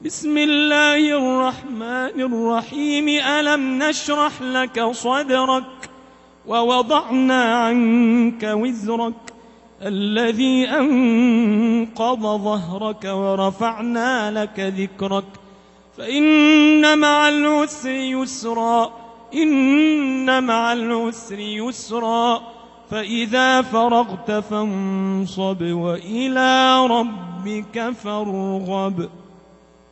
بسم الله الرحمن الرحيم. ألم نشرح لك صدرك ووضعنا عنك وزرك الذي أنقض ظهرك ورفعنا لك ذكرك فإن مع العسر يسرا إن مع العسر يسرا فإذا فرغت فانصب وإلى ربك فارغب.